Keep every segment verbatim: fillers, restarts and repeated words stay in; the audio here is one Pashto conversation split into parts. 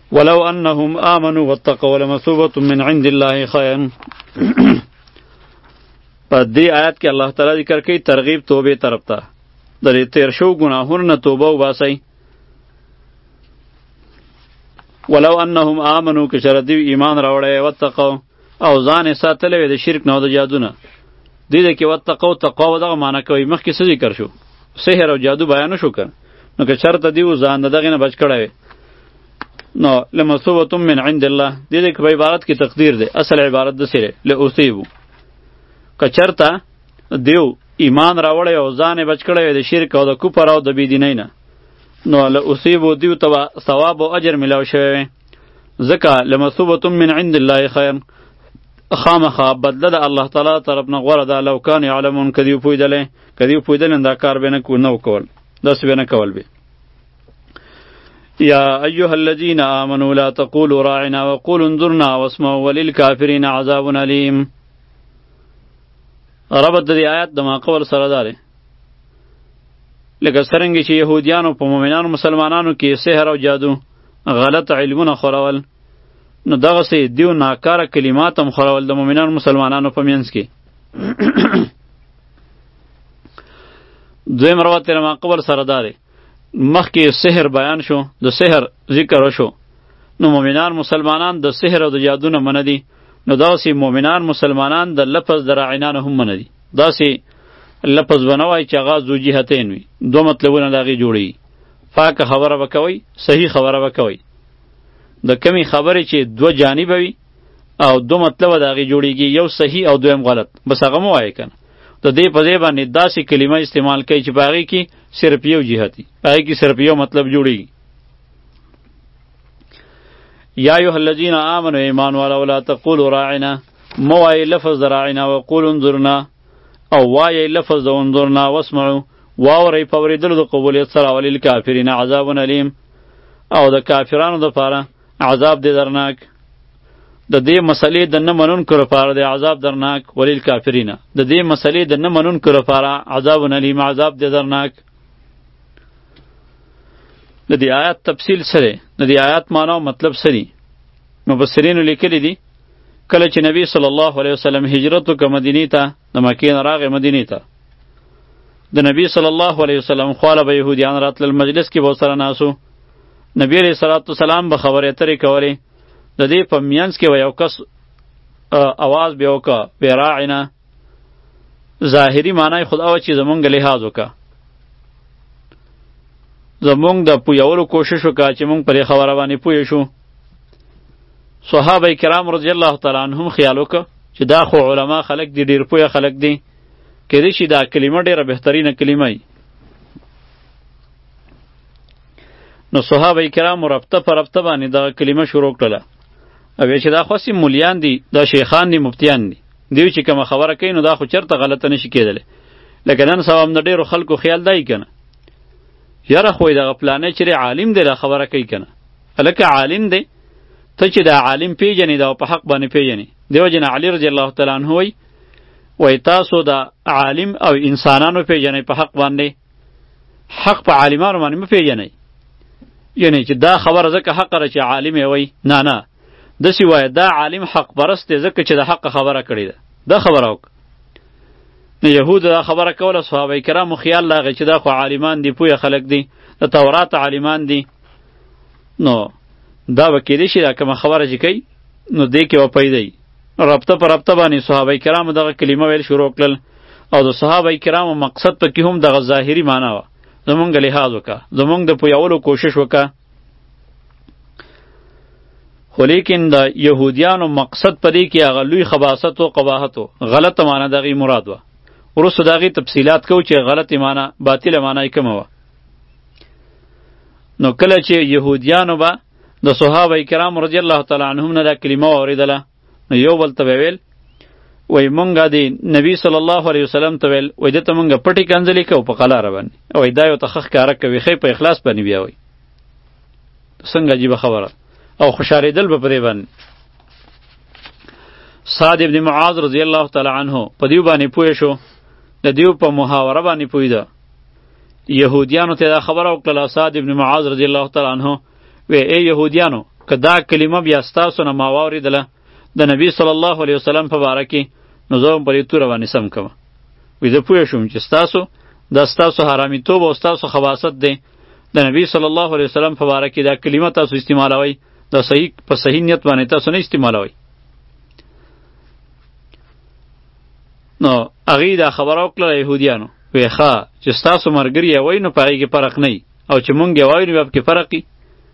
ولو انهم آمنوا واتقوا لمثوبة من عند الله خیر. په دې آیات کې الله تعالی ذکر کوي ترغیب توبې طرف ته. د تیر شو ګناهونو نه توبه وباسئ. ولو انهم آمنوا که چېرې دوی ایمان راوړی واتقوا او ځان یې ساتلی وی د شرک نه او د جادو نه. دې کې واتقوا تقوا و دغه معنی کوي. مخکې څه ذکر شو؟ سحر او جادو بیان شو که نو که چېرته دوی ځان د دغې نه بچ کړی وی نو لمثوبة من عند الله. دې کې په عبارت کې تقدیر دی. اصل عبارت د سره لأصیبو که چېرته دیو ایمان راوړی او ځان یې بچ کړی وی د شرک او د کفر او د بېدینۍ نه نو لأصیبو دیو ته به ثواب او اجر میلاو شوی وی. ځکه لمثوبة من عند الله خیر، خامخا بدله د الله تعالی طرف نه غوره ده. لو کان یعلمون که دیو پوهېدلی که دیو پوهېدلی دا کار به نه وکول، داسې به نه کول به. یا ایها الذین آمنوا لا تقولوا راعنا وقولوا انظرنا واسمعوا وللکافرین عذاب علیم. ربط د دې آیات د ما قول سره ده. لکه څرنګه چې یهودیانو په مؤمنانو مسلمانانو کې سحر او جادو غلط علمونه خورول نو دغسې دیو ناکاره کلمات هم خورول د مؤمنانو مسلمانانو په منځ کې. دویم ربط د ما قول سره ده. مخکې سحر بیان شو، د سحر ذکر وشو نو مؤمنان مسلمانان د سحر او د جادو نه منه دي. نو داسې مؤمنان مسلمانان د لفظ د راعینان هم منه دي. داسې لفظ به نه وایي چې هغه ذو جهتین وي، دو مطلبونه د هغې جوړوي. پاکه خبره به کوئ، صحیح خبره به کوئ. د کمی خبرې چې دو جانبه وي او دو مطلبه د هغې جوړیږي، یو صحیح او دویم غلط، بس هغه مه وایئ که نه. د دې په ځای باندې داسې کلمه استعمال کوي چې په هغې کې صرف یو جهت وي، په هغې کې صرف یو مطلب جوړیږي. یا ایها الذین آمنوا ایمان والو لا تقولوا راعنا، مه وایئ لفظ د راعنا، وقولوا انظرنا او وایئ لفظ د انظرنا، واسمعوا واورئ په اورېدلو د قبولیت سره، وللکافرین عذاب علیم او د کافرانو دپاره عذاب دی درناک. د دې مسلې د نه منونکو لپاره د عذاب درناک. وللکافرین د دې مسلې د نه منونکو لپاره عذاب علیم، عذاب دی درناک. د دې آیات تفصیل سره د دې آیات معنا او مطلب سری مفسرینو لیکلی دي. کله چې نبی صلی الله علیه وسلم هجرت وکړ مدینې ته، د مکې نه راغی مدینې ته، د نبی صلی الله علیه وسلم خواله به یهودیان راتلل، مجلس کې به ورسره ناسو. نبی علیه الصلاة والسلام به خبرې اترې کولې. د دې په منځ کې به یو کس اواز به وکړه بې راعنا، ظاهري معنی خو دا وه چې زمونږ لحاظ وکړه، زمونږ د پویولو کوشش وکړه چې مونږ په دې خبره باندې پوه شو. صحابه کرام رضی الله تعالی عنهم خیال وکړه چې دا خو علما خلک دي، ډېر پوه خلک دي، کېدای شي دا کلمه ډېره بهترینه کلمه وي. نو صحابه کرام رفته په رفته باندې دغه کلمه شروع کړله. او چې دا خو سي مولیان دي، دا شیخان دي، مفتیان دي، دوی چې کومه خبره کوي نو دا خو چېرته غلطه نشي کېدلی. لکه نن سبا هم د ډېرو خلکو خیال دی که نه، یاره خو دغه فلانی چې عالم دی دا خبره کوي که نه. هلکه عالم دی، ته چې دا عالم پیژنې دا په حق باندې پیژنې. دیو جن علی رضی الله تعالی عنه وایي وای تاسو د عالم او انسانانو پیژنئ په حق باندې، حق په عالمانو باندې مه پیژنئ. یعنی چې دا خبره ځکه حق ده چې عالم یې وایي، نه نه، داسې وایه دا عالم حق پرست دی ځکه چې د حق خبره کړې ده، دا خبره وکړه. نو یهود دا خبره کوله، صحابه کرامو خیال راغی چې دا خو عالمان دي، پوهه خلک دي، د تورات عالمان دي، نو دا به کېدای شي دا کومه خبره چې کوي نو دې کې به پیدا وي. رابطه په رابطه باندې صحابه کرامو دغه کلمه ویل شروع کړل، او د صحابه کرامو مقصد پکې هم دغه ظاهري معنا وه، زمونږ لحاظ وکړه، زمونږ د پویولو کوشش وکړه. خو لیکن د یهودیانو مقصد په دې کې هغه لوی خباثت و قباحت و غلطه معنا د هغې مراد وه. وروسته د هغې تفصیلات کوو چې غلطې معنا باطله معنا یې کومه وه. نو کله چې یهودیانو به د صحابه کرام رضی الله تعالی عنهم نه دا کلمه واورېدله نو یو بل ته به ویل وای مونږه د نبی صلی الله علیه وسلم ته ویل وای دته مونږه پټې کنځلې کوو په قلاره باندې، او دا یو ته ښه ښکاره کوي، ښه په اخلاص باندې بیا وایي. څنګه عجیبه خبره، او خوشحالېدل به په دې باندې. سعد ابن معاذ رضی الله تعالی عنه په دیو باندې پوه شو، د دیو په محاوره باندې پوهېده. یهودیانو ته دا خبره وکړله، سعد ابن معاذ رضی الله تعالی عنه وی ای یهودیانو که دا کلمه بیا ستاسو نه ما واورېدله د نبی صلی الله علیه وسلم په باره کې، نو زه هم په دې توره باندې سم کوم. وایي زه پوه شوم چې ستاسو دا ستاسو حرامیتوب او ستاسو خباثت دی، د نبی صلی الله علیه وسلم په باره کې دا کلمه تاسو استعمالوئ، دا صحیح په صحیح نیت باندې تاسو نه استعمالوئ. نو هغې دا خبره وکړله یهودیانو، وایي ښه چې ستاسو ملګري یې وایي نو په هغې کې فرق نه وي، او چې مونږ یې وایو نو بیا پکې فرق وي.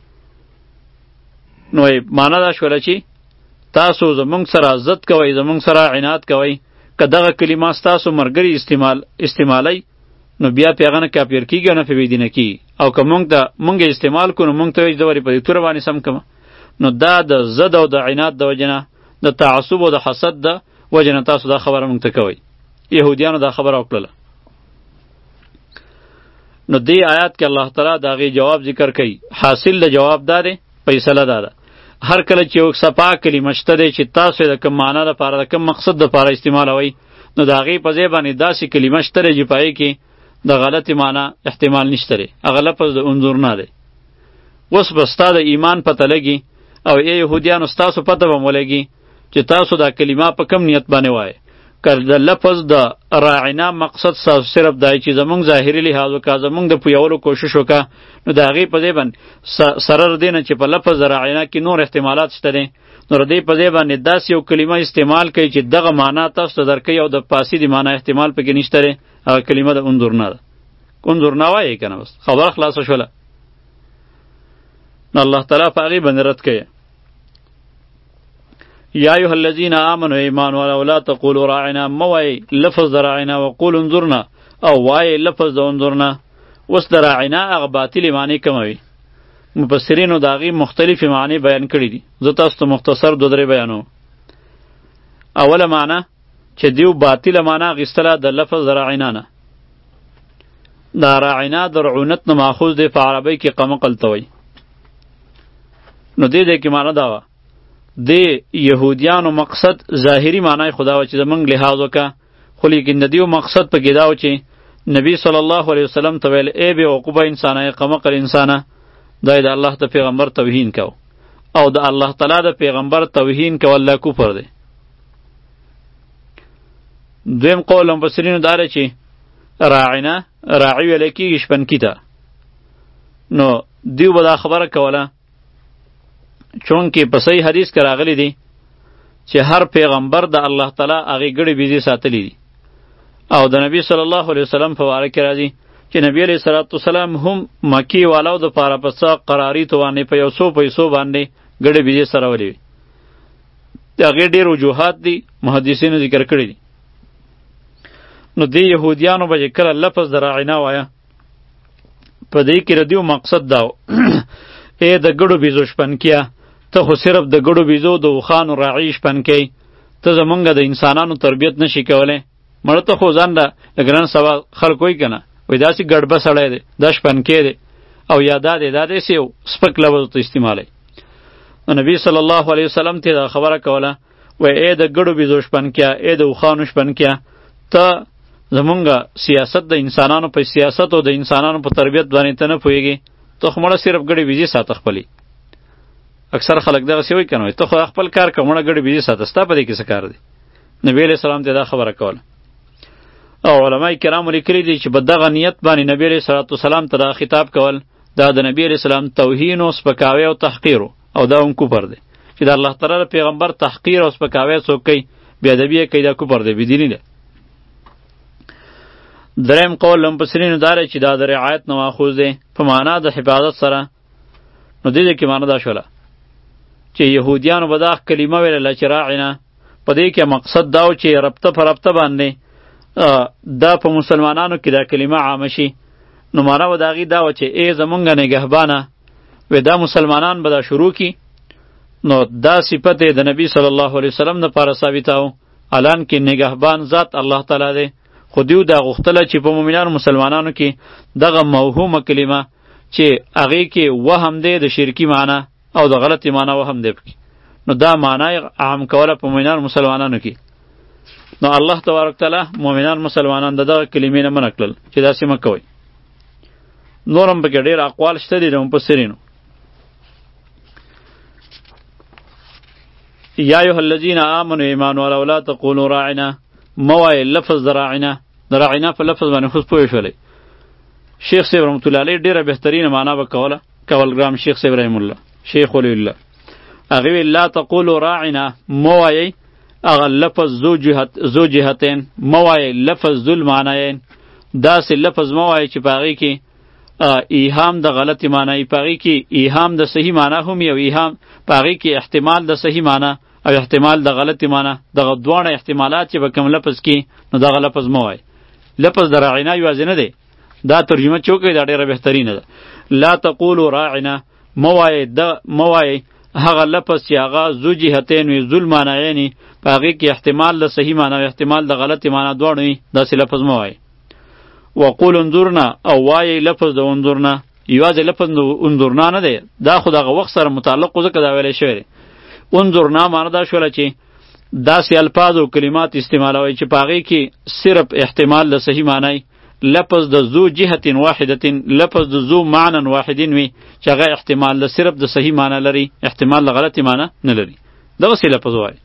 نو معنا دا شوله چې تاسو زمونږ سره ضد کوئ، زمونږ سره عناد کوئ، که دغه کلمه ستاسو ملګري استعمال استعمالی نو بیا پې هغه نه کافر کېږي او نه پې بېدینه کېږي، او که مونږ ته مونږ یې استعمال کړو نو مونږ ته وایي زه ولې په دې توره باندې سم کړم. نو دا د ضد او د عناد د وجې نه، د تعصب او د حسد د وجې نه تاسو دا خبره مونږ ته کوئ. یهودیانو دا خبره وکړله. نو دې آیات کې الله تعالی د هغې جواب ذکر کوي. حاصل د جواب دا دی، فیصله دا ده، هر کله چې یو صفا کلمه شته دی چې تاسو یې د کوم معنا دپاره د کوم مقصد دپاره استعمالوئ، نو د هغې په ځای باندې داسې کلمه شته دی چې په هغې کې د غلطې معنا احتمال نشته دی، هغه لفظ د انظر نه دی. اوس به ستا د ایمان پته لګي، او ای یهودیانو ستاسو پته به مو لګي چې تاسو دا کلمه په کم نیت باندې وایئ. که د لفظ د راعنا مقصد ستاسو صرف دی چې زمونږ ظاهري لحاظ وکړه، زمونږ د پویولو کوشش وکړه، نو د هغې په ځای باندې سره د دې نه چې په لفظ د راعنا کې نور احتمالات شته دی، نو د دې په ځای باندې داسې یو کلمه استعمال کوي چې دغه معنا تاسو ته درکوي او د فاسدې معنا احتمال پکې نشته دی، هغه کلمه د انظر نه ده. انظر نه وایئ که نه، بس خبره خلاصه شوله. نو الله تعالی په هغې باندې رد کوي. یا ایها الذین آمنوا ایمان والا ولا تقولوا راعنا، موای لفظ د راعنا، وقولوا انظرنا، او وای لفظ د انظرنا. اوس د راعنا هغه باطلې معنی کوموي، مفسرینو د هغې مختلفې معنی بیان کړي دي. زه تاسو ته مختصر دو درې بیانوم. اوله معنی چې دیو باطله معنی اخیستله د لفظ د راعنا نه. دا راعنا د رعونت نه ماخوذ دی، په عربۍ کې قمقل ته وایي. نو دې دې کې معنی دا وه، د یهودیانو مقصد ظاهری معنی خدا و چې زمونږ لحاظ وکړه، خو لیکن د دیو مقصد پکې دا و چې نبی صلی الله علیه وسلم ته ویل ای بې وقوبه انسانه، ای قمقل انسانه، دا د الله د پیغمبر توهین کو، او د الله تعالی د پیغمبر توهین کول لا کفر دی. دویم قول مفسرینو دا دی چې راعنا راعي ویلی کېږي شپنکي ته. نو دیو به دا خبره کوله چونکې په صحیح حدیث کې راغلی دی چې هر پیغمبر د الله تعالی هغې ګړې بیزې ساتلی دي، او د نبی صلی الله علیه وسلم په باره کې راځي چې نبی علیه صلات وسلام هم مکې والاو دپاره په څه قراریتو باندې په یو څو پیسو باندې ګړې بیزې سرولې وي. د هغې ډېر وجوهات دي، محدثینو ذکر کړي دي. نو دې یهودیانو به چې کله لفظ د راعنا وایه، په دې کې د دیو مقصد دا و ای د ګړو بیزو شپنکیه، ته خو صرف د ګړو بیزو د اوښانو راعي شپنکی، ته زمونږ د انسانانو تربیت نشي کولی. مړه ته خو ځان له لکه نن سبا خلک وایي که نه، وایي داسې ګډبه سړی دی، دا شپنکی دی، او یا دا دی، دا داسې یو سپک لفظ ته استعمالی. نو نبی صلی الله علیه وسلم ته دا خبره کوله، وایي ای د ګړو بیزو شپنکیه، ای د اوښانو شپنکیه، ته زمونږ سیاست د انسانانو په سیاست او د انسانانو په تربیت باندې ته نه پوهېږې، ته خو مړه صرف ګړې بیزې ساته خپلې. اکثر خلک دغسې وایي که نه، ته خو خپل کار کوه، مړه ګړې بیزې ساته، ستا په دې کې څه کار دی؟ نبی علیه السلام ته دا خبره کوله. او علما کرامو لیکلي دي چې په دغه نیت باندې نبی علیه صلات وسلام ته دا خطاب کول، دا د نبی علیه السلام توهین او سپکاوی او تحقیر او دا هم کفر دی. چې د الله تعالی پیغمبر تحقیر او سپکاوی څوک کوي، بېادبي یې کوي، دا کفر دی، بېدیني دی. دریم قول مفسرینو دا دی چې دا د رعایت نه ماخوذ دی په معنا د حفاظت سره. نو دې دې کې معنا دا شوله چې یهودیانو به دا کلمه ویله چې راعنا، په دې کې مقصد دا و چې ربطه په ربطه باندې دا په مسلمانانو کې دا کلمه عامه شي. نو معنا به د هغې دا و چې ای زمونږ نګهبانه، وی دا مسلمانان به دا شروع کی. نو دا صفت د نبی صلی الله علیه وسلم دپاره ثابتاو، الان کې نګهبان ذات الله تعالی دی، خو دیو دا غوښتله چې په مؤمنانو مسلمانانو کې دغه موهومه کلمه چې هغې کې وهم دی د شرکي معنا او د غلطې معنا وهم دی پکې، نو دا معنا یې عام کوله په مؤمنانو مسلمانانو کې. نو الله تبارک تعالی مؤمنان مسلمانان د دغه کلمې نه منع کړل چې داسې مه کوئ. نور هم پکې ډېر اقوال شته دي د مفسرینو. یا ایها الذین آمنوا ایمان ولو لا تقولوا راعنا موای لفظ د راعنا د راعنا په لفظ باندې خو پوه شولې. شیخ صاحب رحمت الله علیه ډیره بهترینه معنا وکوله کولګرام شیخ صاحب رحم الله شیخ ولی الله هغه لا تقولوا راعنا موای اغه لفظ زو جهت زو جهتین موای لفظ ذل معنیین دا سه لفظ موای چې پاغي کې ایهام د غلطی معنی پاغي کې ایهام د صحیح معنی هم یو ایهام پاغي کې احتمال د صحیح معنی او احتمال د غلطی معنی دغه دوه احتمالات چې به کوم لفظ کې نو دغه لفظ موای لفظ د راعنا یوازې نه دی دا ترجمه چوکې دا ډیره بهترینه ده. لا تقولوا راعنا موای د موای هغه لفظ چې هغه زو جهتین وي ذل معنیین پاغي کې احتمال د صحیح معنی او احتمال د غلطی معنی دواړه وي داسې لفظ موای. وقول انظرنا او وای لفظ د انظرنا یوازې لفظ د انظرنا نه دی دا خو دغه وخت سره متعلق ځکه دا ویلی شوی انظرنا معنی دا شوله چې داسې الفاظ او کلمات استعمالوي چې پاغي کې صرف احتمال د صحیح معنی لفظ د ذو جهت واحده لفظ د ذو معنی واحدین وي چې هغه احتمال د صرف د صحیح معنی لري احتمال د غلطی معنی نه لري دغه څه لفظ وای.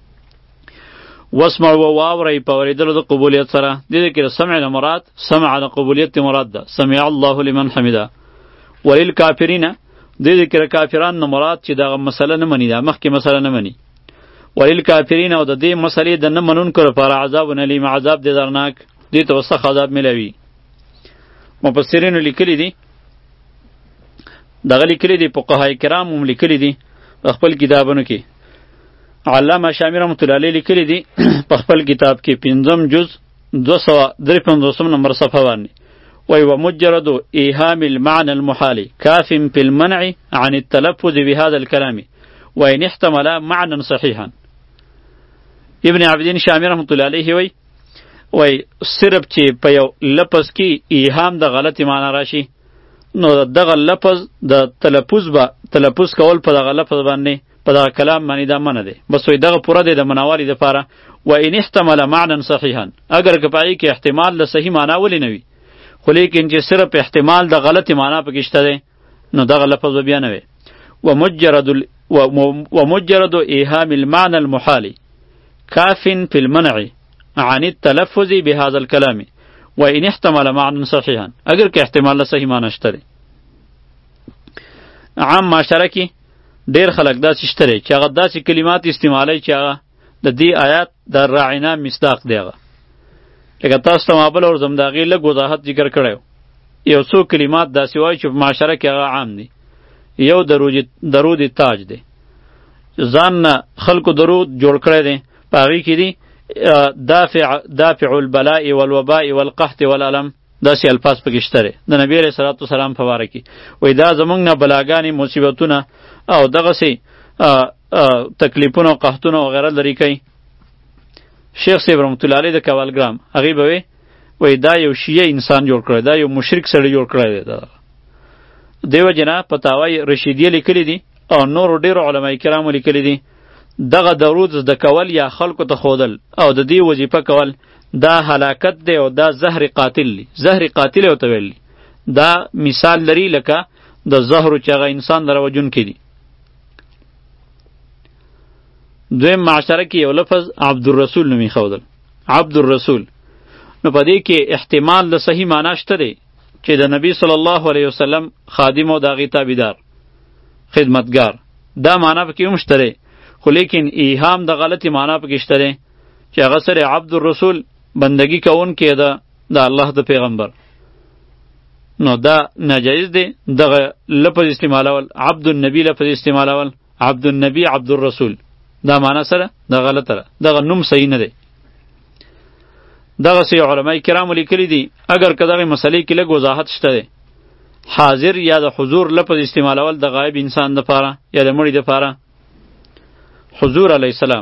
واسمع و واوري په اوریدلو د قبولیت سره د دې کې سمع نه مراد سمع د قبولیت مراد ده سمع الله لمن حمده. وللکافرین د دې کې کافران نه مراد چې دغه مسله نه مني دا مخکې مسله نه مني. وللکافرین او د دې مسلې د نه منونکو لپاره عذاب الیم عذاب دې درناک دې ته وسخ عذاب ملوي. مفسرین لیکلي دي دغه لیکلي دي فقهای کرام هم لیکلي دي په خپل کتابونو کې. علامه شامی رحمت الله علیه لیکلی دی په خپل کتاب کې پنځم جز دوه سوه درې پنځوسم نمبر صفحه باندې وایي ومجرد ایهام المعنى المحال کاف في المنع عن التلفظ بهذا الكلام وإن احتمل معنى صحيحا. ابن عبدین شامی رحمت الله علیه وایي وایي صرف چې په یو لفظ کې ایهام د غلطی معنی راشي نو دغه لفظ د تلفظ به تلفظ کول په دغه لفظ باندې په دغه کلام باندې دا منه دی بس وایي دغه پوره دی د مناوالي دپاره و ان احتمل معنی صحیحا اگر که پهغې کې احتمال د صحیح معنا ولې نه وي خو لیکن چې صرف احتمال د غلطې معنا پکې شته دی نو دغه لفظ به بیا نه وي. ومجرد ال... ومجرد ایهام المعنى المحال کاف في المنع عن التلفظ بهذا الكلام وان احتمل معنی صحیحا اگر که احتمال د صحیح معنا شته دی. عام معاشره کې ډیر خلک داسې شته دی چې هغه داسې کلمات استعمالوي چې هغه د دې آیات د راعنا مصداق دی. هغه لکه تاسو ته ما بل ورځم د هغې لږ وضاحت ذکر کړی یو څو کلمات داسې وایي چې په معاشره کې هغه عام دي. یو درود تاج دی ځان نه خلکو درود جوړ کړی دی په هغې کې دي دافع دافع البلاء والوباء والقحط والالم داسې الفاظ پکې شته دی د نبی علیه صلات وسلام په باره کې وایي دا زموږ نه بلاګانې مصیبتونه او دغسې تکلیفونه او قحطونه وغیره لرې کوي. شیخ صاحب رحمت الله علیه د کولګرام هغې به وی وایي دا یو شیعه انسان جوړ کړی دا یو مشرک سړی جوړ کړی دی. دا دیو جنا فتاوی رشیدیه لیکلی دي او نورو ډېرو علمای کرامو لیکلی دي دغه درود زده کول یا خلکو ته ښودل او د دې وظیفه کول دا هلاکت دی او دا زهر قاتل دی زهر قاتل ورته ویل دا مثال لري لکه د زهرو چې هغه انسان در وجونکی دی. دویم معاشره کې یو لفظ عبدالرسول نومې ښودل عبدالرسول نو په دې کې احتمال د صحیح معنا شته دی چې د نبی صلی الله علیه وسلم خادم او د هغې تابعدار خدمتګار دا معنا پکې هم شته دی خو لیکن ایهام د غلطی معنا پکې شته دی چې هغه سره عبدالرسول بندگی کوونکی ده د الله د پیغمبر نو دا ناجایز دی دغه لفظ استعمالول عبد النبی لفظ استعمالول عبد النبی عبدالرسول دا معنا سره دا غلطه ده دغه نوم صحیح نه دی. دغه سي علماء کرام لیکلي دي اگر که دغه مسلې کې لږ وضاحت شته دی حاضر یا د حضور لفظ استعمالول د غایب انسان دپاره یا د مړي دپاره حضور علیه السلام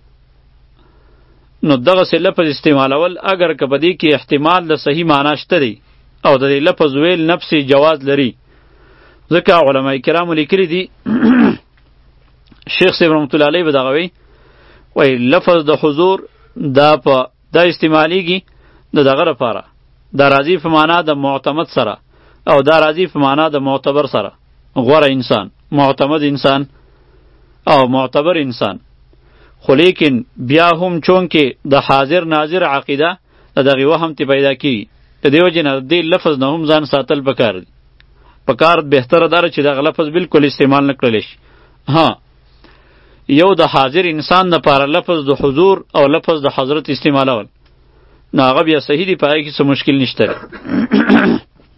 نو دغه سي لفظ استعمالول اگر که په دې کې احتمال د صحیح معنا شته دی او د دې لفظ ویل نفسي جواز لري ځکه علماء کرام لیکلي دي شیخ صاحب رحمت الله علیه به دغه وی وایي لفظ د حضور دا په دا استعمالیږي د دغه لپاره دا راځي په معنا د معتمد سره او دا راځي په معنا د معتبر سره غوره انسان معتمد انسان او معتبر انسان خو لیکن بیا هم چون کې د حاضر ناظر عقیده د دغې وهم تی پیدا کیږي. د دې وجې نه د دې لفظ نه هم ځان ساتل پکار دی. پکار بهتره داره چې دغه لفظ بالکل استعمال نه کړلی شي. ها یو د حاضر انسان دپاره لفظ د حضور او لفظ د حضرت استعمالول نو هغه بیا صحیح دی، په هغې کې څه مشکل نشته دی.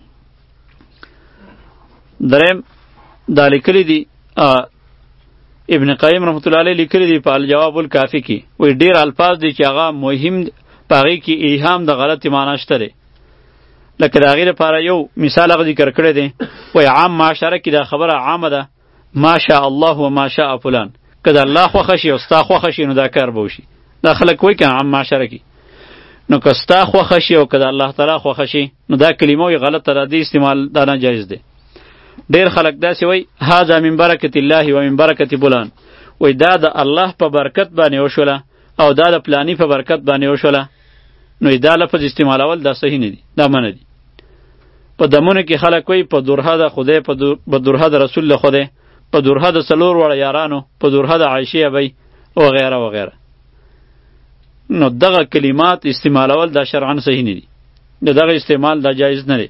دریم دا لیکلی دی ابن قیم رحمت الله علیه لیکلی دی په الجواب الکافی کې، وایي ډېر الفاظ دی چې هغه مهم په هغې کې ایهام د غلطې معنا شته دی. لکه د هغې لپاره یو مثال هغه ذکر کړی دی، وایي عام معاشره کې دا خبره عامه ده، ما شاء الله و ما شاء فلان. که د الله خوښه شي او ستا خوښه شي نو دا کار به وشي. دا خلک وایي که عام معاشره کې، نو که ستا خوښه شي او که د الله تعالی خوښه شي نو دا کلمه وایي غلطه ده، دې استعمال دا ناجایز دی. ډیر خلک داسې وایي هذا من برکت الله و من برکت فلان، وایي دا د الله په برکت باندې وشوله او دا د پلانی په برکت باندې وشوله، نو دا لفظ استعمالول دا صحیح نه دي، دا منه دي. په دمونو کې خلک وایي په درها د خدای، په درها د رسول له خدای، په درها د څلور واړه یارانو، په درها د عایشې ابۍ وغیره وغیره. نو دغه کلمات استعمالول دا شرعاً صحیح نه دي، د دغه استعمال دا جایز نه دی.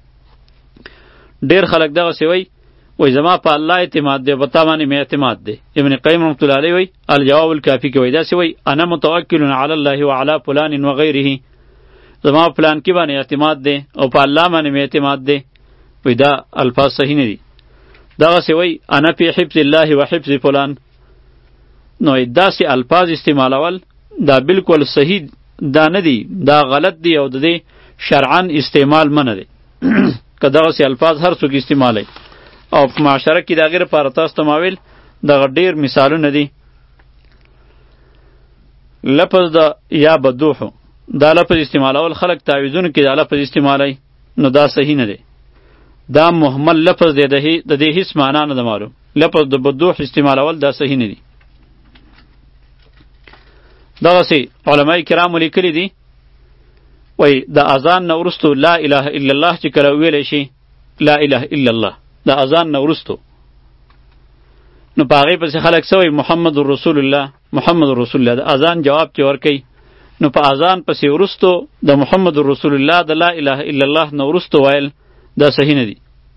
ډیر خلک دغسې وایي وایي زما په الله اعتماد دی، په تا باندې مې اعتماد دی. ابن قیم رحمت الله علیه وایي الجواب الکافي کې وایي داسې وایي انا متوکل علی الله وعلی فلان وغیره، زما په پلان کې باندې اعتماد دی او په الله باندې مې اعتماد دی. وایي دا الفاظ صحیح نه دي. دغسې وایي انا فی حفظ الله و حفظ فلان، نو داسې الفاظ استعمالول دا بالکل صحیح دا نه دی، دا غلط دی او د دې شرعاً استعمال منه دی. که دغسې الفاظ هر څوک استعمالی او په معاشره کې د هغې لپاره تاسو ته ما ویل دغه ډېر مثالونه دي. لفظ د یا بدوحو دا لفظ استعمالول خلک تعویذونو کې دا لفظ استعمالی، نو دا صحیح نه دی، دا محمل لفظ دی، د دې هیڅ معنا نه ده معلوم. لفظ د بدوح استعمالول دا صحیح نه دی. دغسې علماء کرامو لیکلي دي وای د اذان نه وروستو لا اله الا الله چې کله ویلی شي، لا اله الا الله د اذان نه وروستو، نو په هغې پسې خلک څه وایي محمد رسول الله، محمد رسول الله. د اذان جواب چې ورکوي نو په اذان پسې وروستو د محمد رسول الله د لا اله الا الله نه وروستو ویل دا صحیح نه دي.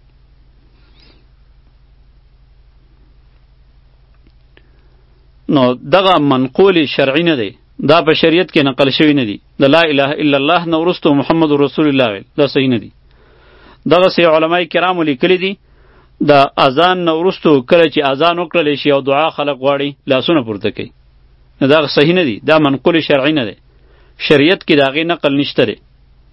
نو دغه منقول شرعي نه دی، دا په شریعت کې نقل شوی نه دی. د لا اله الا الله نه وروستو محمد رسول الله ویل دا صحیح نه دی. دغسې علماء کرامو لیکلي دي د اذان نه وروستو کله چې اذان وکړلی شي او دعا خلک غواړي لاسونه پورته کوي، نو دا صحیح نه دی، دا منقول شرعي نه دی، شریعت کې د هغې نقل نشته دی.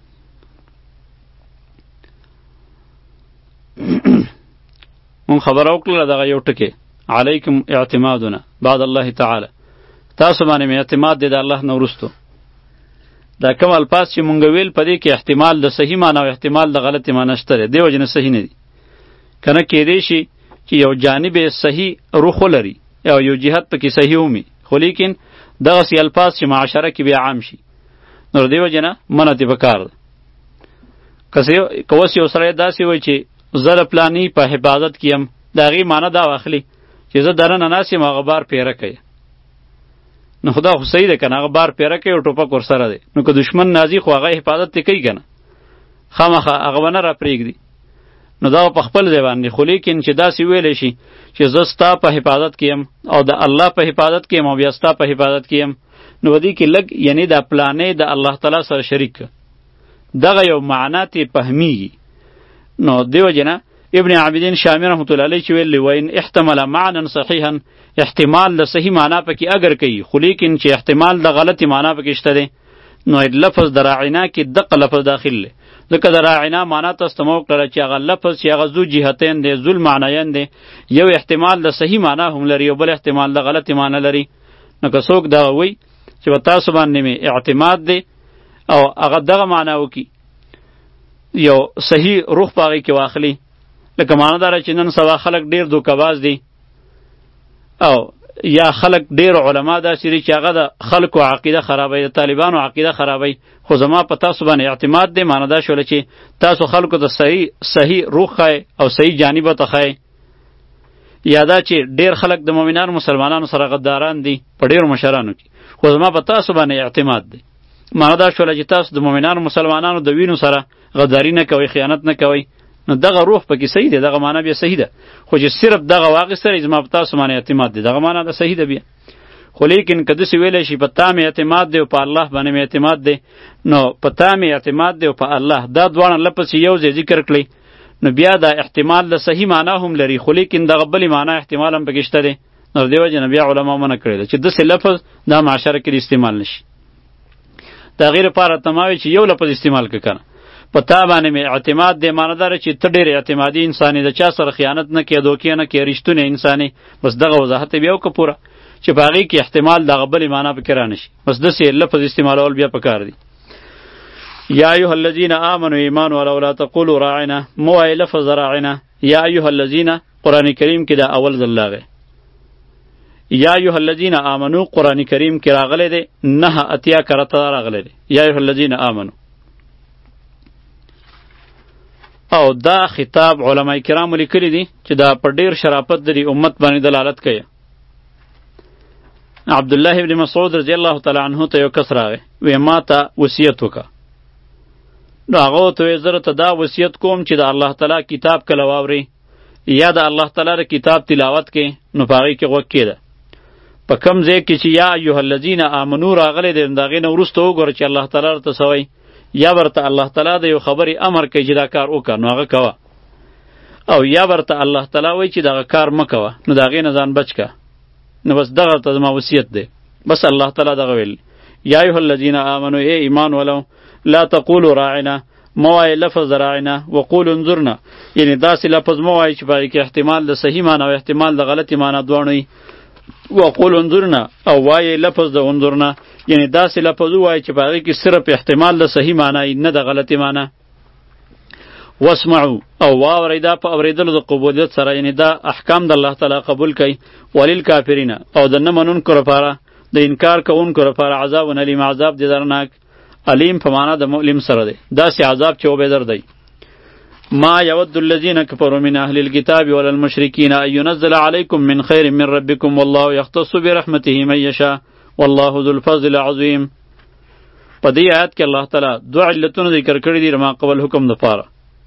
مونږ خبره وکړله دغه یو ټکې علیکم اعتمادنا بعد الله تعالی، تاسو باندې مې اعتماد دی د الله نه وروستو. دا کوم الفاظ چې مونږ ویل په دې کې احتمال د صحیح معنا او احتمال د غلطې معنا شته دی، دې وجې نه صحیح نه دي. که نه کیدی شي چې یو جانب صحیح روح ولري او یو جهت پکې صحیح ومي، خو لیکن دغسې الفاظ چې معاشره کې بیا عام شي، نو دې وجې نه منع ترې پکار ده. که اوس یو سړی داسې وایي چې زه د پلاني په حفاظت کې یم، د هغې معنا دا واخلي چې زه دننه ناست یم هغه بار پیره کوي، نو خدا خو صحیح ده که نه، هغه بار پیره کوي او ټوپک ورسره دی، نو که دشمن نازي خو هغه حفاظت ترې کوي که نه، خامخا هغه به نه را پرېږدي، نو دا په خپل ځای باندې. خو لیکن چې داسې ویلی شي چې زه ستا په حفاظت کې یم او د الله په حفاظت کې یم او بیا ستا په حفاظت کې یم، نو دې کې لږ یعنی دا پلانې د الله تعالی سره شریک که دغه یو معنا ترې فهمیږي. نو دې وجې نه ابن عابدین شامی رحمت الله علیه چې ویل وین احتمل معنا صحیحا، احتمال د صحیح معنا پکې اگر کوي، خو لیکن چې احتمال د غلطی معنا پکې شته دی، نو لفظ د راعنا کې دغه لفظ داخل دی. ځکه د راعنا معنا تاسو ته مو وکړله چې هغه لفظ چې هغه ذو جهتین دی، ذو المعنیین دی، یو احتمال د صحیح معنا هم لري او بل احتمال د غلطی معنا لري. نو که څوک دغه وایي چې په تاسو باندې مې اعتماد دی او هغه دغه معنا وکړي، یو صحیح روح په هغې کې واخلي، لکه معنا داره چې نن سبا خلک ډېر دوکهباز دي او یا خلک ډېر علما داسې دي چې هغه د خلکو عقیده خرابوي، د طالبانو عقیده خرابوي، خو زما په تاسو باندې اعتماد دی، معنا دا شوله چې تاسو خلکو ته صحیح صحیح روح ښایي او صحیح جانب ته ښایي. یا دا چې ډیر خلک د مؤمنانو مسلمانانو سره غداران دي په ډیرو مشرانو کې، خو زما په تاسو باندې اعتماد دی. معنا دا شوله چې تاسو د مؤمنانو مسلمانانو د وینو سره غداری نه کوئ، خیانت نه کوئ، نو دغه روح پکې صحیح دی، دغه معنا بیا صحیح ده. خو چې صرف دغه واقع سره زما په تاسو باندې اعتماد دی، دغه معنا ده صحیح ده بیا. خو لیکن که داسې ویلی شي په تا مې اعتماد دی او په الله باندې مې اعتماد دی، نو په تا مې اعتماد دی او په الله، دا دواړه لفظ چې یو ځای ذکر کړئ نو بیا دا احتمال د صحیح معنا هم لري، خو لیکن دغه بلې معنا احتمال هم پکې شته دی. نو دې وجې نه بیا علما منع کړی ده چې داسې لفظ دا معاشره کې استعمال نشي. د هغې لپاره ته ما وایي چې یو لفظ استعمال کړه کنه، په تا باندې مې اعتماد دی، معنا داره چې ته ډېر اعتمادي انسان یې، د چا سره خیانت نه کوې، دوکې نه کوې، رښتونی انسان یې. بس دغه وضاحت یې بیا وکړه پوره چې په هغې کې احتمال دغه بلې معنا پکې رانشي. بس داسې لفظ استعمالول بیا پکار دی. یا ایها الذین آمنوا ایمان ولو لا تقولوا راعنا، مو وایئ لفظ راعنا. یا ایها الذین قرآن کریم کې دا اول ځل راغی. یا ایها الذین آمنو قرآن کریم کې راغلی دی، نه اتیا کرته راغلی دی. یا ایها الذین آمنو، او دا خطاب علماء کرامو لیکلی دي چې دا په ډیر شرافت د امت باندې دلالت کوي. عبدالله ابن مسعود رضی الله تعالی عنه ته یو کس راغی، وی ما ته وصیت وکړه. نو هغه ته وی زه ته دا وصیت کوم چې د الله تعالی کتاب کله واوري یا د الله تعالی د کتاب تلاوت کې نو په هغې کې غوږ کېده. په کم ځای کې چې یا ایها الذین آمنو راغلی دی، د هغې نه وروسته وګوره چې الله تعالی ورته څه وایي، یا ورته الله تعالی د یو خبرې امر کوي چې دا کار وکړه نو هغه کوه، او یا ورته الله تعالی وایي چې دغه کار مه کوه نو د هغې نه ځان بچ که. نو بس دغه ته زما وصیت دی. بس الله تعالی دغه ویل، یا ایها الذین آمنو، ای ایمان ولو، لا تقولوا راعنا، مه وایئ لفظ راعنا، وقولوا انظرنا، یعنی داسې لفظ مه وایئ چې په هغې کې احتمال د صحیح معنا او احتمال د غلطې معنا دواړه وي. وقولوا انظرنا، او وایئ لفظ د انظرنا، یعنی داسې لفظ ووایئ چې په هغې کې صرف احتمال د صحیح معنا نه د غلطې معنا. واسمعوا، او واورئ، دا په اورېدلو د قبولیت سره، یعنی دا احکام د الله تعالی قبول کوي. وللکافرین، او د نه منونکو لپاره، د انکار کوونکو لپاره عذاب علیم، عذاب دې درناک. علیم په معنا د مؤلم سره دی، داسې عذاب چې وبېدر دی. ما یود الذین کفروا من اهل الكتاب ولا المشرکین ان ينزل علیکم من خیر من ربکم والله یختص برحمته من یشاء والله ذو الفضل العظیم. په دې آیات کې الله تعالی دوه علتونه ذکر کړي دي ما قبل حکم دپاره.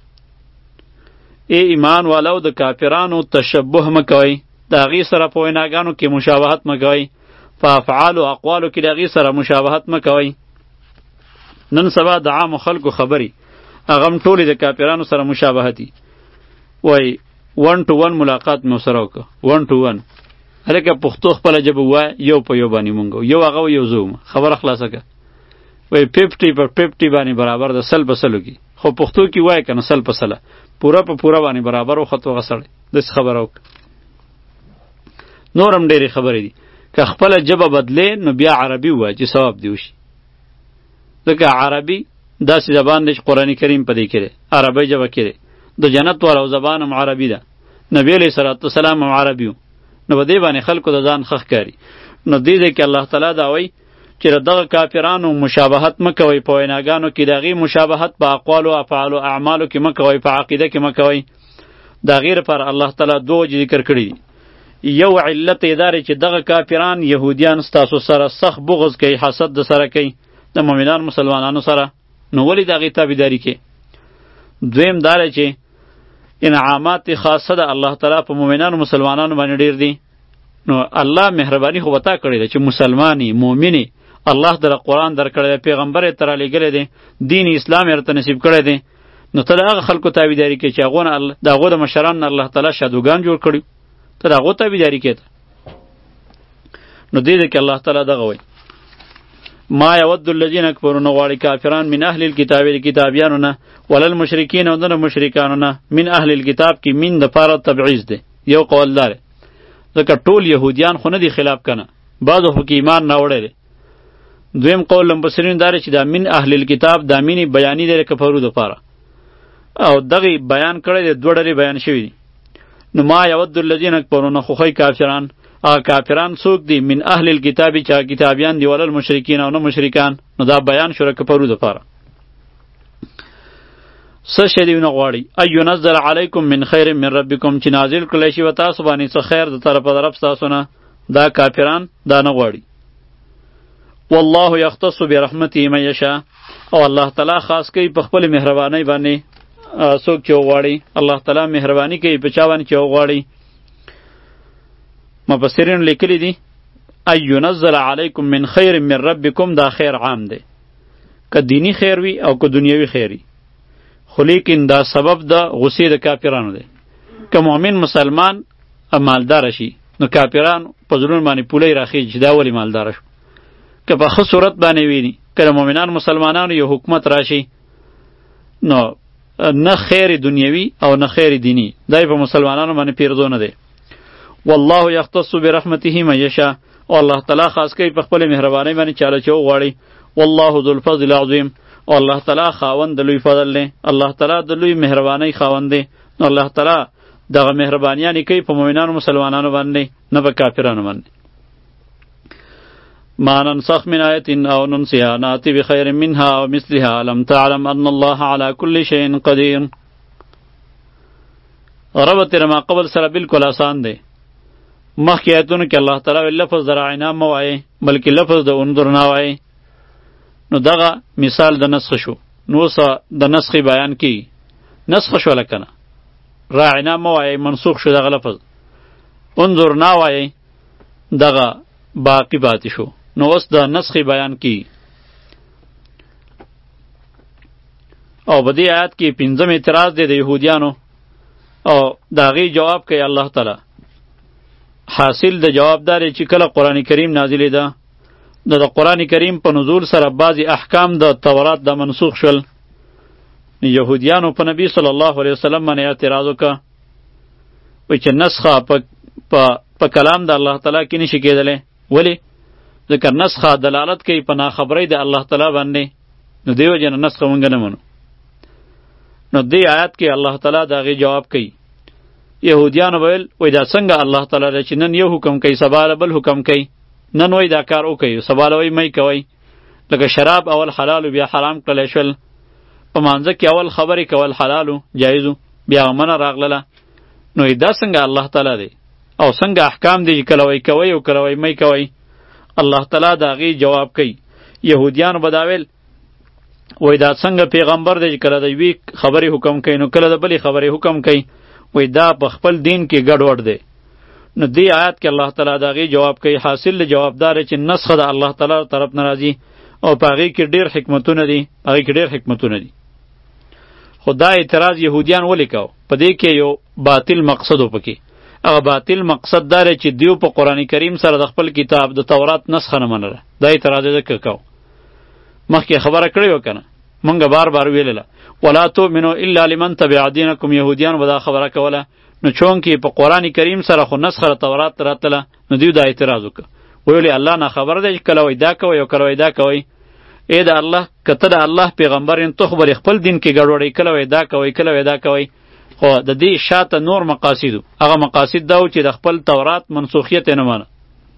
ای ایمان والو، د کافرانو تشبه مه کوئ، د هغې سره په ویناګانو کې مشابهت مه کوئ، په افعالو او اقوالو کې د هغې سره مشابهت مه کوئ. نن سبا د عامو خلکو خبرې هغه هم ټولې د کافرانو سره مشابهتي. وایي ون ټو ون ملاقات مې ورسره وکړه، ون ټو ون. هلکه پښتو خپله ژبه ووایه، یو په یو باندې مونږ یو هغه و یو زه وم، خبره خلاصه کړه. وایي ففټي په ففټي باندې برابر ده، سل په سلو کې. خو پښتو کې وایه که نه سل په سله، پوره په پوره باندې برابر وخت هغه سړی داسې خبره وکړه. نور هم ډېرې خبرې دي. که خپله ژبه بدلې نو بیا عربي ووایه چې ثواب دې وشي. ځکه عربي داسې زبان دی چې قرآن کریم په دې کې دی، عربی ژبه کې دی. د جنت والا زبان هم عربي ده، نبی علیه صلات وسلام هم عربي و. نو په دې باندې خلکو د ځان ښه ښکاري. نو دې دی کې الله تعالی دا وایي چې دغه کافرانو مشابهت مه کوئ په ویناګانو کې، د هغې مشابهت په اقوالو افعالو اعمالو کې مه کوئ، په عقیده کې مه کوئ. د هغې لپاره الله تعالی دوه وجې ذکر کړي دي. یو علت یې دا دی چې دغه کافران یهودیان ستاسو سره سخت بغض کوي، حسد د سره کوي د مؤمنان مسلمانانو سره، نو ولې د هغې تابعداري کوي؟ دویم دا دی چې انعامات خاصه د الله تعالی په مؤمنانو مسلمانانو باندې ډېر دي. نو الله مهرباني خو به تا کړې ده چې مسلمانې مؤمنې، الله در قرآن در کړی دی، پیغمبر یې ته رالیږلی دی، دین اسلام یې راته نصیب کړی دی. نو ته د هغه خلکو تابعداري کوې چې هغو نه د هغو د مشرانو نه الله تعالی شادوګان جوړ کړي، ته د هغو تابعداري کوې. نو دې دی کې الله تعالی دغه وایي ما یود الذین کفروا، نه غواړي کافران من اهل الکتاب، د کتابیانو نه، ولا المشرکین، او نه مشرکانو نه. من اهل الکتاب کې من دپاره تبعیض دی، یو قول دار ځکه ټول یهودیان خو نه دي خلاف کنه، بعضو خو کې ایمان راوړی دی. دویم قول مفسرین دا چې دا من اهل الکتاب دا مینې بیاني دی د کفرو دپاره، او دغه بیان کړی دی، دوه ډلې بیان شوي دي. نو ما یود الذین کفروا، نه خوښوي کافران، هغه کافران څوک دي؟ من اهل الکتاب چې کتابیان دي، ولا المشرکین، او نه مشرکان. نو دا بیان شو د کفرو دپاره. څه شی دوی نه غواړي؟ ان ينزل علیکم من خیر من ربکم، چې نازل کړی شي په تاسو باندې څه خیر د طرفه د رب ستاسو نه. دا کافران دا نه غواړي. والله یختص برحمته من یشاء، او الله تعالی خاص کوي په خپل مهربانۍ باندې څوک چې وغواړي. الله تعالی مهرباني کوي په چا باندې چې وغواړي. مفسرین لیکلي دي ان ينزل علیکم من خیر من ربکم، دا خیر عام دی، که دینی خیر وي او که دنیوي خیر وي، خو لیکن دا سبب د غصې د کافرانو دی. که مؤمن مسلمان مالدار شي نو کافران په زړونو باندې پولۍ راخیږي چې دا ولې مالدار شو. که په ښه صورت باندې ویني، که د مؤمنان مسلمانانو یو حکومت راشي نو نه خیر دنیوي او نه خیر دینی، دا په مسلمانانو باندې پیرزو نه دی. والله یختص برحمته من یشاء، او الله تعالی خاص کوي په خپل مهربانۍ باندې چاله چې وغواړي. والله ذو الفضل العظیم، او الله تعالی خاوند د لوی فضل دی، الله تعالی د لوی مهربانۍ خاوند دی. نو الله تعالی دغه مهربانیانې کوي په مؤمنانو مسلمانانو باندې، نه په کافرانو باندې. ما ننسخ من آیة او ننسها نأتی بخیر منها او مثلها لم تعلم ان الله على كل شيء قدیر. ربط ما قبل سره بالکل آسان دی. مخکې آیتونو کې الله تعالی لفظ د راعنا مه وایئ بلکې لفظ د انظر نه وایئ. نو دغه مثال د نسخ شو. نو اوس د نسخ بیان کی. نسخ شو لکه نه، راعنا مه وایئ منسوخ شو دغه لفظ، انظر نه وایئ دغه باقی پاتې شو. نو اوس د نسخ بیان کی. او په دې آیات کې پنځم اعتراض دی د یهودیانو، او د هغې جواب کوي الله تعالی. حاصل د جواب دار چې کله قرآن کریم نازلې ده، د قرآن کریم په نزول سره بعضې احکام د تورات د منسوخ شول. یهودیانو په نبی صلی الله علیه وسلم باندې اعتراض وکړه، وایي چې نسخه په په کلام د الله تعالی کې نشي کېدلی. ولې؟ ځکه نسخه دلالت کوي په ناخبرۍ د الله تعالی باندې، نو دې وجې نه نسخه مونږ نه منو. نو دې آیات کې الله تعالی د هغې جواب کوي. یهودیانو ویل وایي دا څنګه الله تعالی دی چې نن یو حکم کوي سبا بل حکم کوي، نن وایي دا کار وکوئ سبا وایي مه کوئ. لکه شراب اول حلالو بیا حرام کړلی شول، په مانځه کې اول خبرې کول حلالو جایزو بیا منه راغلله. نو دا څنګه الله تعالی دی او څنګه احکام دی چې کله وایي کوئ او کله وایي مه کوئ. الله تعالی د هغې جواب کوي. یهودیانو به دا ویل وایي دا څنګه پیغمبر دی چې کله د یوې خبرې حکم کوي نو کله د بلې خبرې حکم کوي، وایي دا په خپل دین کې ګډوډ دی. نو دې آیات کې الله تعالی د هغې جواب کوي. حاصل د جواب دار چې نسخه د الله تعالی طرف نه راځي او په هغې کې ډېر حکمتونه دي، هغې کې ډېر حکمتونه دي. خو دا اعتراض یهودیان ولې کوو؟ په دې کې یو باطل مقصد و پکې. هغه باطل مقصد دا دی چې دیو په قرآن کریم سره د خپل کتاب د تورات نسخه نه منله. دا اعتراض یې ځکه کوو. مخکې خبره کړې وه که نه، مونږ بار بار ویلله ولا تؤمنوا الا لمن تبع دینکم. یهودیانو به دا خبره کوله. نو چونکې په قرآن کریم سره خو نسخه د تورات راتله، نو دیو دا اعتراض وکړه. ویلې الله نه خبر دی چې کله وایي دا کوئ او کله وایي دا کوئ. ای د الله که ته د الله پیغمبر یم ته خو به خپل دین کې ګډوډئ، کله وایي دا کوئ کله وایي دا کوئ. خو د دې شاته نور مقاصدو، هغه مقاصد دا و چې د خپل تورات منسوخیت یې نه منه.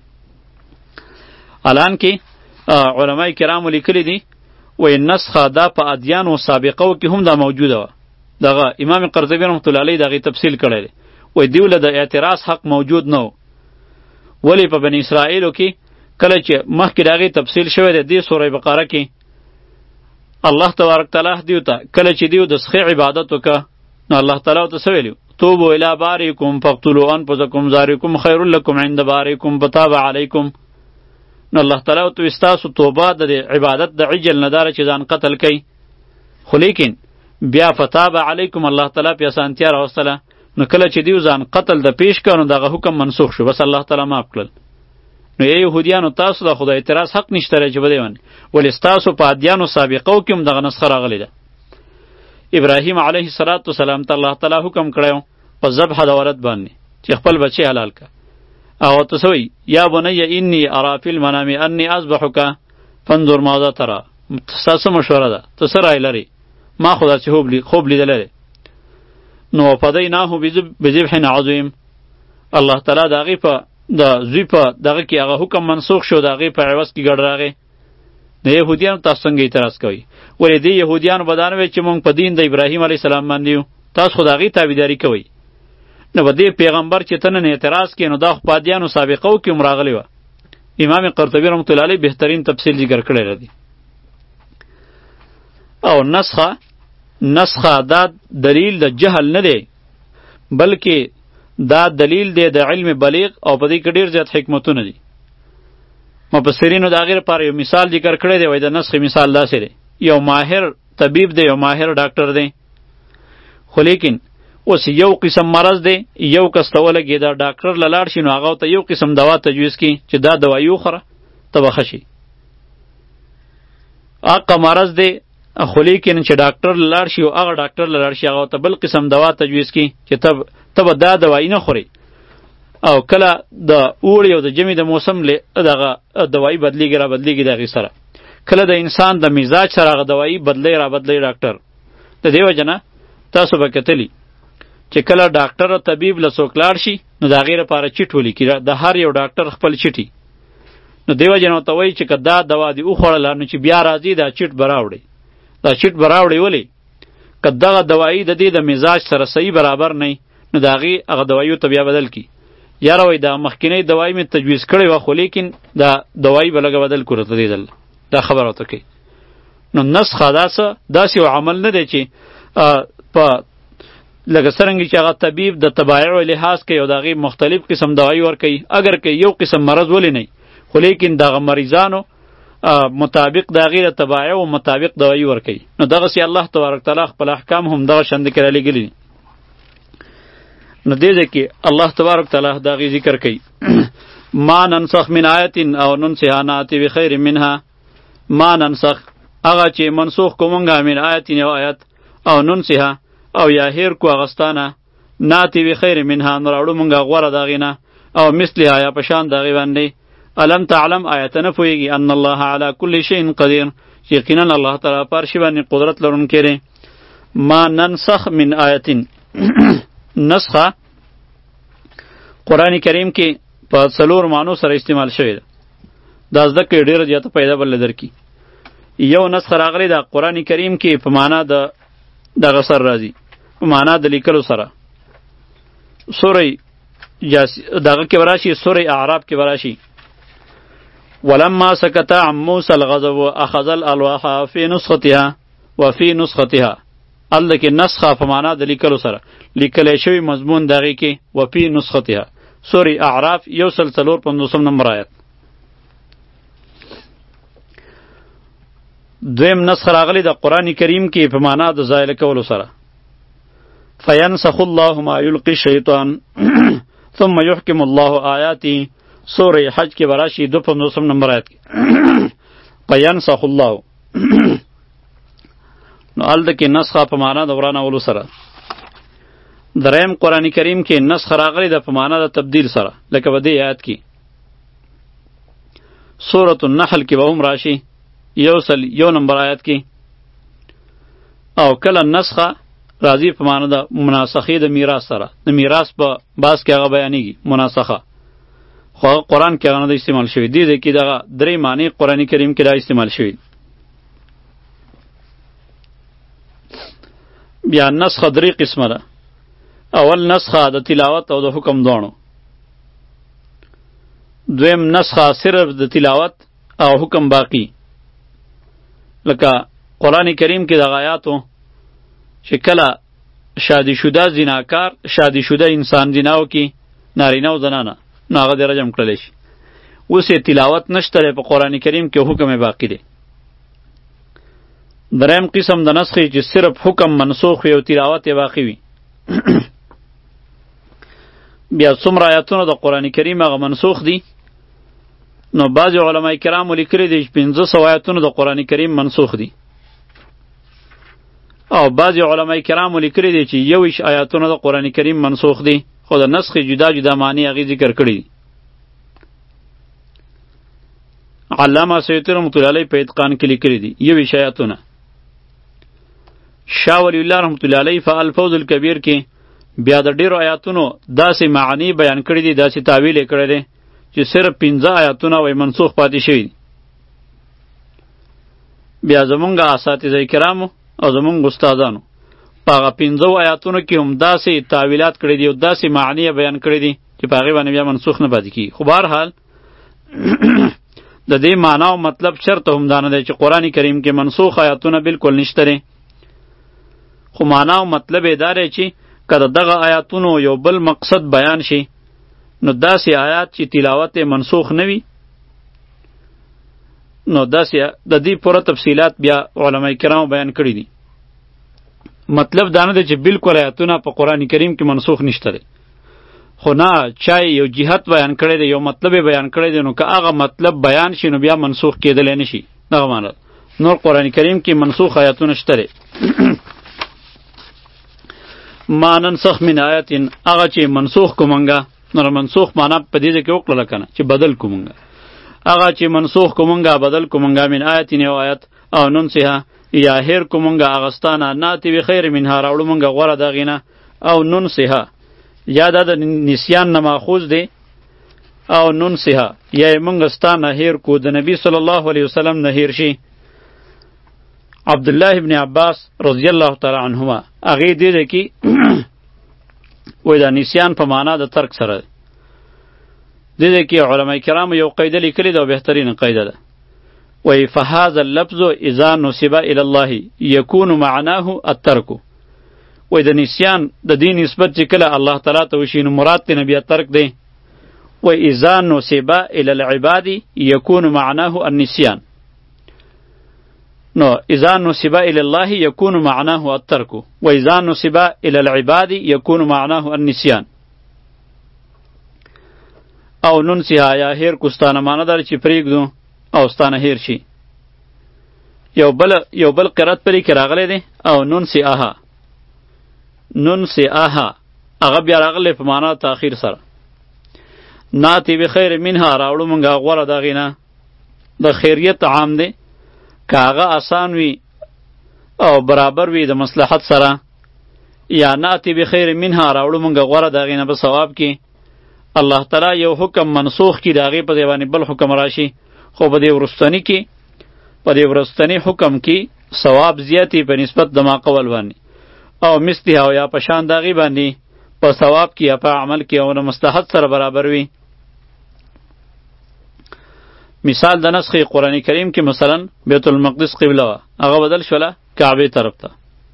الان کې علماء کرامو لیکلي دي وایي نسخه دا په ادیانو سابقو کې هم دا موجوده وه. دغه امام قرطبي رحمت الله علیه دغې تفصیل کړی دی. وایي دیو له د اعتراض حق موجود نه و. ولې په بني اسرائیلو کې کله چې مخکې د هغې تفصیل شوی دی دې سوره بقره کې الله تبارک تعالی دیو ته کله چې دیو د سخې عبادت وکړه نو الله تعالی ورته څه ویلي؟ توبوا الی باریکم فاقتلوا انفسکم ذلکم خیر لکم عند باریکم فتاب علیکم. نو الله تعالی ورته وایي ستاسو توبه د عبادت د عجل نه داره چې ځان قتل کوي. خو لیکن بیا فتاب علیکم الله تعالی پې اسانتیا راوستله. نو کله چې دیو ځان قتل د پیش کړ نو دغه حکم منسوخ شو، بس الله تعالی معاف کړل. نو ای یهودیانو تاسو د خدای اعتراض حق نشته دی چې په دې باندې، ولې ستاسو په ادیانو سابقو کې هم دغه نسخه راغلې ده. ابراهیم علیه السلام ته الله تعالی حکم کړی په ذبح د ولد باندې چې خپل بچی حلال کا. او ته څه وایي؟ یا بنی انی اری فی المنام انی اذبحک فانظر ماذا تری. ستاسو مشوره ده، ته څه رای لرې؟ ما خو داسې خوب لیدلی دی. نو وفدیناه بذبح عظیم. الله تعالی د هغې په د زوی په دغه کې هغه حکم منسوخ شو، د هغې په عوض کې ګډ راغی. د نه یهودیانو تاسو څنګه اعتراض کوئ؟ ولې دې یهودیانو به دا نه ویل چې موږ په دین د ابراهیم علیه السلام باندې یو، تاسو خو د هغې تابعداري کوئ. نو به دې پیغمبر چې ته نن اعتراض کوې نو دا خو په ادیانو سابقو کې هم راغلی وه. امام قرطبي رحمت الله علیه بهترین تفصیل ذکر کړی دی. او نسخه نسخه دا دلیل د جهل نه دی، بلکې دا دلیل دی د علم بلیغ، او په دې کې ډېر زیات حکمتونه دي. مفسرینو د هغې لپاره یو مثال ذکر کړی دی، وایي د نسخې مثال داسې دی، یو ماهر طبیب دی، یو ماهر ډاکټر دی، خو لیکن اوس یو قسم مرض دی، یو کس ته ولګي دا ډاکټر له لاړ شي نو هغه ته یو قسم دوا تجویز کړي چې دا دوایي وخوره ته به ښه شي. هغه مرض دی خو لیکن چې ډاکټر له لاړ شي او هغه ډاکټر له لاړ شي هغه ته بل قسم دوا تجویز کړي چې ته به دا دوایي نه خوري. او کله د اوړي او د ژمي د موسم له دغه دوایي بدلیږي را بدلیږي د هغې سره، کله د انسان د مزاج سره هغه دوایي بدلی را بدلی ډاکټر. د دې وجه نه تاسو به کتلي چې کله ډاکټر او طبیب له څوک لاړ شي نو د هغې لپاره چیټ ولیکي، د هر یو ډاکټر خپل چیټي. نو دې وجه نه ورته وایي چې که دا دوا دې وخوړله نو چې بیا راځي دا چیټ به راوړي. دا چیټ به راوړي ولې؟ که دغه دوایي د دې د مزاج سره صحیح برابر نه نو د هغې هغه دواییو ته بیا بدل کړي. یاره وایي دا مخکینی دوایي مې تجویز کړې وه خو لیکن دا دوایي به لږه بدل کړو ته دې دل دا خبره ورته کوي. نو نسخه داسه داسې یو عمل نه دی چې په لکه څرنګه چې هغه طبیب د تبایعو لحاظ کوي او د هغې مختلف قسم دوایي ورکوي، اگر که یو قسم مرض ولې نه خو لیکن دغه مریضانو مطابق د هغې د تبایعو مطابق دوایي ورکوي. نو دغسې الله تبارک تعالی خپل احکام هم دغه شانده کې رالیږلي دي. نو دې ځای کې الله تبارک تعالی د هغې ذکر کوي ما ننسخ من آیت او ننسها نأتی بخیر منها. ما ننسخ هغه چې منسوخ کو مونږه من آیت یو آیت او ننسها او یا هیر کو اغستانه ناتی بی خیر منها نو راوړو مونږه غوره د هغې نه او مثلها یا په شان د هغې باندې. الم تعلم آیت نه پوهېږي ان الله علی کل شیء قدیر، چې یقینا الله تعالی په هر شي باندې قدرت لرونکی دی. ما ننسخ من آیت نسخه قرآن کریم کې په څلور معنو سره استعمال شوی ده. دا زده کړئ ډېره زیاته پیدا بله درکړي. یو نسخه راغلی ده قرآن کریم کې په معنا د دغه سر راځي، په معنا د لیکلو سره. سوره دغه کې به راشي، سوره اعراف کې به راشي ولما سکت عن موسی الغضب اخذ الالواح فی نسختها وفی نسختها. هلته کې نسخه په معنا د لیکلو سره لیکلی شوی مضمون د هغې کې وفی نسختها. سوره اعراف یو سل څلور پنځوسم نمبر آیت. دویم نسخه راغلی د قرآن کریم کې په معنا د زایله کولو سره فینسخ الله ما یلقي الشیطان ثم یحکم الله آیاتی. سوره حج کې براشي دو پنځوسم نمبر آیت کې فینسخ الله. نو هلته کې نسخه په معنا د ورانولو سره. دریم قرآن کریم کې نسخه راغلی ده په معنا د تبدیل سره، لکه په دې آیت کې سورة النحل کې به هم راشي یو سل یو نمبر آیت کې. او کله نسخه راځي په معنا د مناسخې د میراث سره، د میراث په باس کې هغه بیانېږي مناسخه، خو هغه قرآن کې هغه نه ده استعمال شوي. دې ځای کې دغه درې معنی قرآن کریم کې دا استعمال شوي. بیا نسخه درې قسمه ده. اول نسخه د تلاوت او د حکم دواړو. دویم نسخه صرف د تلاوت او حکم باقی، لکه قرآن کریم کې د آیاتو چې کله شادي شده زناکار شادي شده انسان زنا وکړي نارینه او زنانه نو هغه دې رجم کړلی شي. اوس یې تلاوت نشته دی په قرآن کریم کې، حکم یې باقی دی. دریم قسم د نسخې چې صرف حکم منسوخ وي او تلاوت یې باقی وي. بیا څومره آیاتونه د قرآن کریم هغه منسوخ دي، نو بعضې علماء کرامو لیکلي دي چې پنځه سوه آیاتونه د قرآن کریم منسوخ دي، او بعضې علماء کرامو لیکلي دي چې یویشت آیاتونه د قرآن کریم منسوخ دي، خو د نسخ جدا جدا معنی هغې ذکر کړي دي. علامه سیوطي رحمة الله علیه په اتقان کې لیکلي دي یویشت آیاتونه. شاه ولی الله رحمة الله علیه په الفوز الکبیر کې بیا د ډیرو آیاتونو داسې معنی بیان کړي دي، داسې تعویل یې کړی دی چې صرف پنځه آیاتونه وای منسوخ پاتې شوي دي. بیا زمونږ اساتذه کرامو او زمونږ استادانو په هغه پنځو آیاتونو کې هم داسې تعویلات کړي دي او داسې معنی بیان کړي دي چې په هغې باندې بیا منسوخ نه پاتې کېږي. خو بهرحال د دې معنا او مطلب چرته هم دا نه دی چې قرآن کریم کې منسوخ آیاتونه بالکل نشته دی، خو معنا او مطلب یې دا دی چې که د دغه آیاتونو یو بل مقصد بیان شي نو داسې آیات چې تلاوت یې منسوخ نه وي نو داسې د دې پوره تفصیلات بیا علما کرامو بیان کړي دي. مطلب دا نه دی چې بالکل آیاتونه په قرآن کریم کې منسوخ نشته دی، خو نه چا یو جهت بیان کړی دی، یو مطلب بیان کړی دی، نو که هغه مطلب بیان شي نو بیا منسوخ کېدلی نه شي. دغه معنی نور قرآن کریم کې منسوخ آیاتونه شته دی. ما ننسخ من آیت، هغه چې منسوخ کومنګه نو منسوخ معنا په دې کې وکړه کنه چې بدل کومنګه، هغه چې منسوخ کومنګه بدل کومنګه من آیت یو آیت او ننسها یا هیر کومنګه اغستانه ناتی به خیر منها راوړو مونږه غوړه دغینه او ننسها یا دا د نسیان نه ماخوذ دی او ننسها یا مونږ ستانه هیر کو د نبی صلی الله علیه وسلم نه هیر شي. عبدالله ابن عباس رضی الله تعالی عنهما هغې دې دی کې وایي دا نسیان په معنا د ترک سره دی. دې دی کې علما کرامو یو قاعده لیکلې ده او بهترین قاعده ده، وایي فهذا اللفظ اذا نسب الى الله یکون معناه الترک. وایي د نسیان د دې نسبت چې کله الله تعالی ته وشي نو مراد ترې نه بیا ترک دی. وایي اذا نسب الى العباد یکون معناه النسیان، نو اذا نسب الى الله يكون معناه الترك واذا نسب الى العباد يكون معناه النسيان. او ننسها یا هیر کوستانه معنی دار چې پرېږدو او ستانه هیر شي. یو بل یو بل قرات پرې کې راغلی دی او ننسیها ننسیها هغه بیا راغلی په معنا تاخیر سره. ناتی بخیر منها راوړو مونږه غوره دغې نه د خیریت عام دی که هغه آسان وي او برابر وي د مصلحت سره، یا ناتی بخیر منها راوړو مونږه غوره د هغې نه په ثواب کې. الله تعالی یو حکم منسوخ کړي د هغې په ځای باندې بل حکم راشي، خو په دې وروستني کې په دې وروستني حکم کې ثواب زیاتې په نسبت د ما قول باندې او مثلها او یا په شان د هغې باندې په ثواب کې یا په عمل کې او د مصلحت سره برابر وي. مثال د نسخ قرآن کریم کې مثلا بیت المقدس قبله وه، هغه بدل شوله کعبې طرف ته،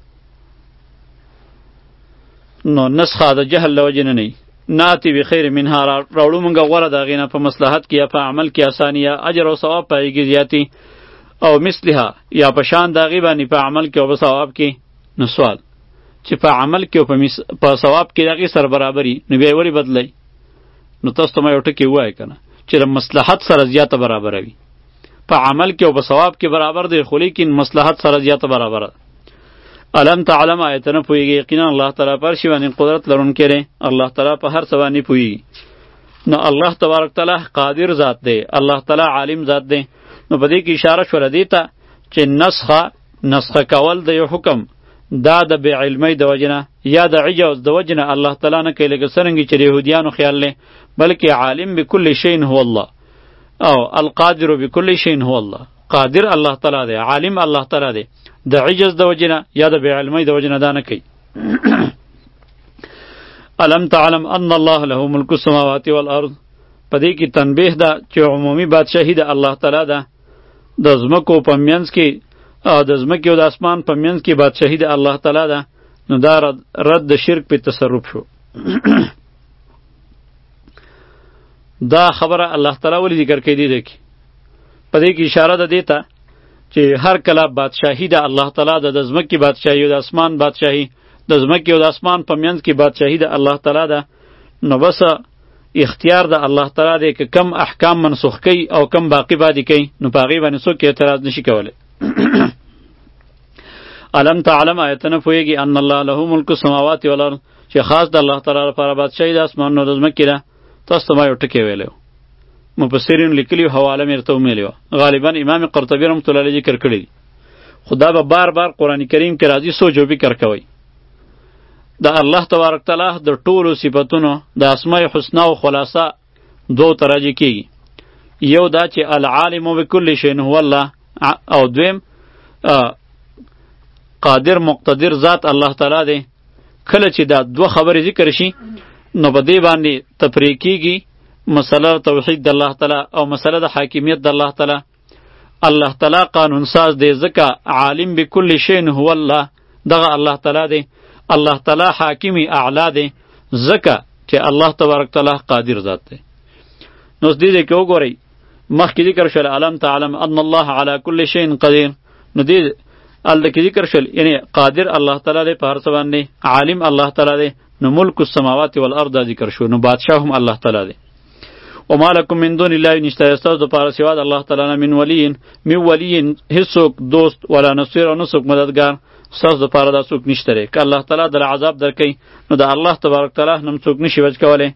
نو نسخه د جهل له وجې نه نه ناتی بخیر منها راوړو مونږه غوره د هغې نه په مصلحت کې یا په عمل کې اساني یا اجر او ثواب په هغې کې زیاتي، او مثلها یا په شان د هغې باندې په عمل کې او په ثواب کې. نو سوال چې په عمل کې او په ثواب کې د هغې سره برابري نو بیا یې ولې بدلی؟ نو تاسو ته ما یو ټکي ووایه که نه چې د مصلحت سره زیاته برابره وي. په عمل کې او په ثواب کې برابر دی، خو لیکن مصلحت سره زیاته برابره ده. علم تعلم آیته نه پوهېږي، یقینا الله تعالی په هر شي باندې قدرت لرونکی دی، الله تعالی په هر څه باندې پوهېږي. نو الله تبارک تعالی قادر ذات دی، الله تعالی عالم ذات دی. نو په دې کې اشاره شوله دې ته چې نسخه نسخه کول د یو حکم دا د بې علمۍ د وجې نه یا د عجز د وجې نه الله تعالی نه کوي، لکه څرنګه چې د یهودیانو خیال دی، بلکې عالم بكل شیء هو الله او القادر بكل شیء هو الله. قادر الله تعالی دی، عالم الله تعالی دی، د عجز د وجې نه یا د بې علمۍ د وجې نه دا نه کوي. الم تعلم ان الله له ملک السماوات والارض، په دې کې تنبیه ده چې عمومي بادشاهي د الله تعالی ده، د ځمکو په منځ کې او د ځمکې او د اسمان په منځ کې بادشاهي د الله تعالی ده. نو دا رد د شرک په تصرف شو. دا خبره الله تعالی ولی ذکر کوي دی کې په دې کې اشاره ده دیته چې هر کله بادشاهي د الله تعالی ده، د ځمکې بادشاهي او د اسمان بادشاهي، د ځمکې او د اسمان په منځ کې بادشاهي د الله تعالی ده. نو بس اختیار د الله تعالی دی که کم احکام منسوخ کوي او کم باقی پاتې کوي، نو په هغې باندې څوک اعتراض نشي کولی. علم تعلم آیته نه پوهېږي ان الله له ملک السماوات والارض، چې خاص د الله تعالی لپاره بادشاهي د اسمانونو او د ځمکې ده. تاسو ته ما یو ټکی ویلی و، مفسرین لیکلي حواله مې درته ومیلې وه، غالبا امام قرطبي رحمة الله علیه ذکر کړی دي، خو دا به بار بار قرآن کریم کې راځي، سوچ او فکر کوئ. د الله تبارک تعالی د ټولو صفتونو د اسماء الحسنا او خلاصه دو تراجی کیږي. یو دا چې العالم بكل شیء هو الله، او دویم قادر مقتدر ذات الله تعالی دی. کله چې دا دوه خبرې ذکر شي نو په دې باندې تفریق کیږي مسله توحید د الله تعالی او مسله د حاکمیت د الله تعالی. الله تعالی قانون ساز دی ځکه عالم بكل شیء هو الله، دغه الله تعالی دی. الله تعالی حاکمی اعلی دی ځکه چې الله تبارک تعالی قادر ذات دی. نو دې دې کې وګورئ مخکې ذکر شول علم تعلم ان الله على كل شيء قدیر. نو دې ال کې ذکر شول یعنی قادر الله تعالی دی په هر څه باندې، عالم الله تعالی دی. نو ملک السماوات والارض ذکر شو، نو بادشاہ هم الله تعالی دی. وما لكم من دون الله نشته استاذ د پاره سوا د الله تعالی نه من ولی من ولی هیڅوک دوست ولا نصير او نسوک مددگار استاذ د پاره دا څوک نشته ری ک الله تعالی د عذاب درکې نو د الله تبارک تعالی نم څوک نشي وځ کوله.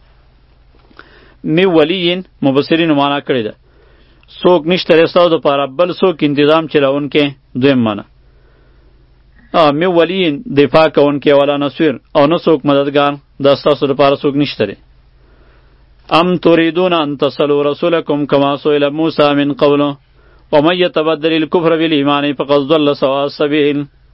من ولی مبصرین معنا کړی ده څوک نشته ری استاذ د پاره بل څوک تنظیم چلاونکې دویم معنا ا من ولی دفاع کوونکې ولا نصير او نسوک مددگار د استاذ د پاره څوک نشته ری. ام تريدون ان تصلوا رسولكم كما سئل موسى من قبل ومن يتبدل الكفر بالإيمان فقد ضل سواء السبيل.